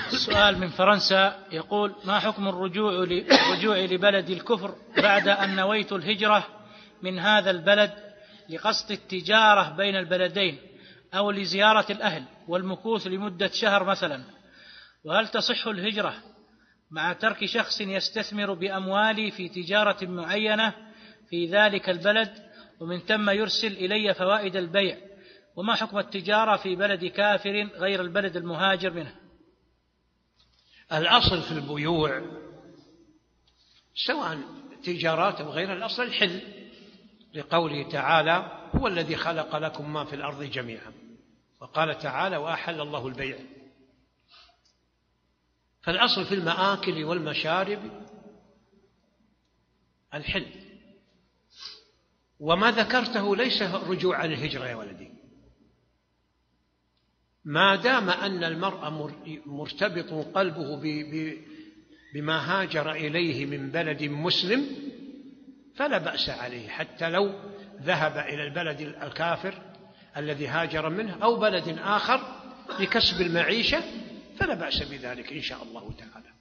سؤال من فرنسا يقول: ما حكم الرجوع لبلد الكفر بعد أن نويت الهجرة من هذا البلد لقصد التجارة بين البلدين أو لزيارة الأهل والمكوث لمدة شهر مثلا، وهل تصح الهجرة مع ترك شخص يستثمر بأموالي في تجارة معينة في ذلك البلد ومن ثم يرسل إلي فوائد البيع، وما حكم التجارة في بلد كافر غير البلد المهاجر منه؟ الأصل في البيوع سواء تجارات أو غير الأصل الحل، لقوله تعالى: هو الذي خلق لكم ما في الأرض جميعا، وقال تعالى: وأحل الله البيع. فالأصل في المآكل والمشارب الحل، وما ذكرته ليس رجوع عن الهجرة يا ولدي، ما دام أن المرء مرتبط قلبه بما هاجر إليه من بلد مسلم فلا بأس عليه، حتى لو ذهب إلى البلد الكافر الذي هاجر منه أو بلد آخر لكسب المعيشة فلا بأس بذلك إن شاء الله تعالى.